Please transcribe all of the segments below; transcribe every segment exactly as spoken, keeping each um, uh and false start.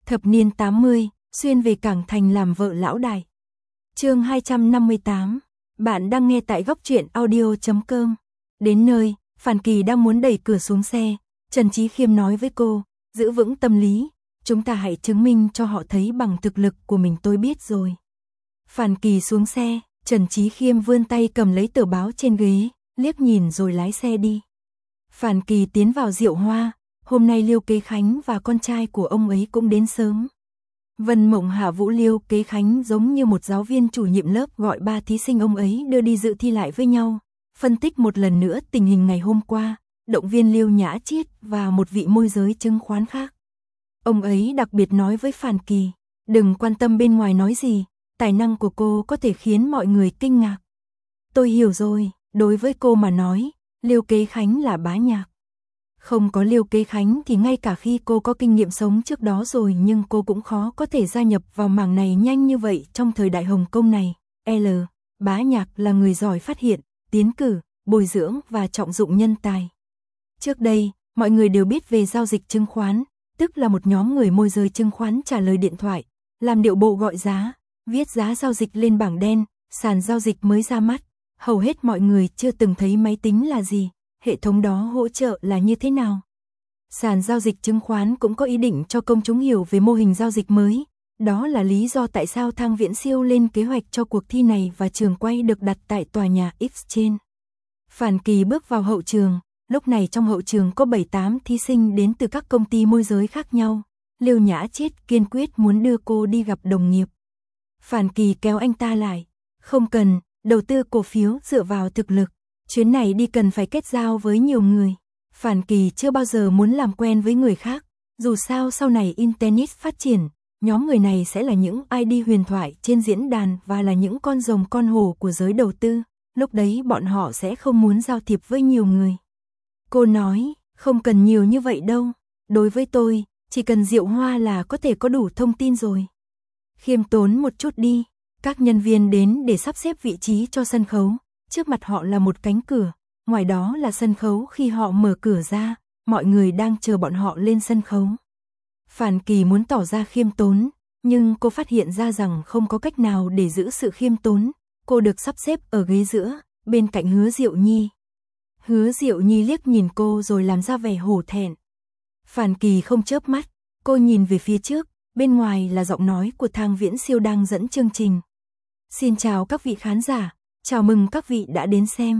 Thập niên tám mươi, xuyên về Cảng Thành làm vợ lão đại. Chương hai trăm năm mươi tám. Bạn đang nghe tại góc truyện audio chấm com. Đến nơi, Phản Kỳ đang muốn đẩy cửa xuống xe, Trần Chí Khiêm nói với cô, giữ vững tâm lý, chúng ta hãy chứng minh cho họ thấy bằng thực lực của mình. Tôi biết rồi. Phản Kỳ xuống xe, Trần Chí Khiêm vươn tay cầm lấy tờ báo trên ghế, liếc nhìn rồi lái xe đi. Phản Kỳ tiến vào Diệu Hoa, hôm nay Liêu Kế Khánh và con trai của ông ấy cũng đến sớm. Vân Mộng Hạ Vũ Liêu Kế Khánh giống như một giáo viên chủ nhiệm lớp gọi ba thí sinh ông ấy đưa đi dự thi lại với nhau, phân tích một lần nữa tình hình ngày hôm qua, động viên Liêu Nhã Chiết và một vị môi giới chứng khoán khác. Ông ấy đặc biệt nói với Phản Kỳ, đừng quan tâm bên ngoài nói gì, tài năng của cô có thể khiến mọi người kinh ngạc. Tôi hiểu rồi, đối với cô mà nói, Liêu Kế Khánh là bá nhạc. Không có Liêu Kế Khánh thì ngay cả khi cô có kinh nghiệm sống trước đó rồi nhưng cô cũng khó có thể gia nhập vào mảng này nhanh như vậy trong thời đại Hồng Kông này. L. Bá nhạc là người giỏi phát hiện, tiến cử, bồi dưỡng và trọng dụng nhân tài. Trước đây, mọi người đều biết về giao dịch chứng khoán, tức là một nhóm người môi giới chứng khoán trả lời điện thoại, làm điệu bộ gọi giá, viết giá giao dịch lên bảng đen, sàn giao dịch mới ra mắt. Hầu hết mọi người chưa từng thấy máy tính là gì, hệ thống đó hỗ trợ là như thế nào. Sàn giao dịch chứng khoán cũng có ý định cho công chúng hiểu về mô hình giao dịch mới. Đó là lý do tại sao Thang Viễn Siêu lên kế hoạch cho cuộc thi này và trường quay được đặt tại tòa nhà Exchange. Phản Kỳ bước vào hậu trường, lúc này trong hậu trường có bảy tám thí sinh đến từ các công ty môi giới khác nhau. Liêu Nhã Chiết kiên quyết muốn đưa cô đi gặp đồng nghiệp. Phản Kỳ kéo anh ta lại, không cần, đầu tư cổ phiếu dựa vào thực lực. Chuyến này đi cần phải kết giao với nhiều người. Phản Kỳ chưa bao giờ muốn làm quen với người khác. Dù sao sau này Internet phát triển, nhóm người này sẽ là những i đê huyền thoại trên diễn đàn và là những con rồng con hổ của giới đầu tư. Lúc đấy bọn họ sẽ không muốn giao thiệp với nhiều người. Cô nói, không cần nhiều như vậy đâu. Đối với tôi, chỉ cần Diệu Hoa là có thể có đủ thông tin rồi. Khiêm tốn một chút đi. Các nhân viên đến để sắp xếp vị trí cho sân khấu. Trước mặt họ là một cánh cửa, ngoài đó là sân khấu. Khi họ mở cửa ra, mọi người đang chờ bọn họ lên sân khấu. Phản Kỳ muốn tỏ ra khiêm tốn, nhưng cô phát hiện ra rằng không có cách nào để giữ sự khiêm tốn. Cô được sắp xếp ở ghế giữa, bên cạnh Hứa Diệu Nhi. Hứa Diệu Nhi liếc nhìn cô rồi làm ra vẻ hổ thẹn. Phản Kỳ không chớp mắt, cô nhìn về phía trước, bên ngoài là giọng nói của Thang Viễn Siêu đang dẫn chương trình. Xin chào các vị khán giả. Chào mừng các vị đã đến xem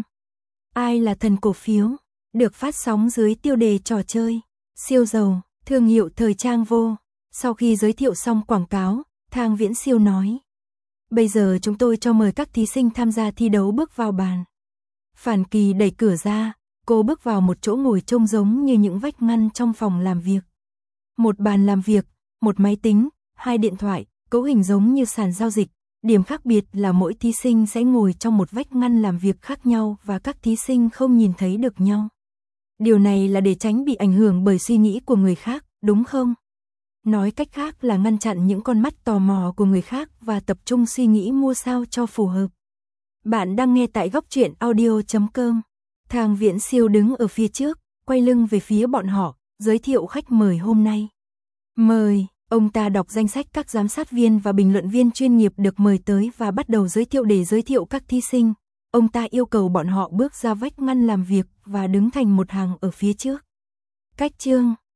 Ai là thần cổ phiếu, được phát sóng dưới tiêu đề trò chơi, siêu giàu, thương hiệu thời trang vô. Sau khi giới thiệu xong quảng cáo, Thang Viễn Siêu nói, bây giờ chúng tôi cho mời các thí sinh tham gia thi đấu bước vào bàn. Phản Kỳ đẩy cửa ra, cô bước vào một chỗ ngồi trông giống như những vách ngăn trong phòng làm việc. Một bàn làm việc, một máy tính, hai điện thoại, cấu hình giống như sàn giao dịch. Điểm khác biệt là mỗi thí sinh sẽ ngồi trong một vách ngăn làm việc khác nhau và các thí sinh không nhìn thấy được nhau. Điều này là để tránh bị ảnh hưởng bởi suy nghĩ của người khác, đúng không? Nói cách khác là ngăn chặn những con mắt tò mò của người khác và tập trung suy nghĩ mua sao cho phù hợp. Bạn đang nghe tại góc truyện audio chấm com. Thang Viễn Siêu đứng ở phía trước, quay lưng về phía bọn họ, giới thiệu khách mời hôm nay. Mời. Ông ta đọc danh sách các giám sát viên và bình luận viên chuyên nghiệp được mời tới và bắt đầu giới thiệu. Để giới thiệu các thí sinh, ông ta yêu cầu bọn họ bước ra vách ngăn làm việc và đứng thành một hàng ở phía trước. Cách chương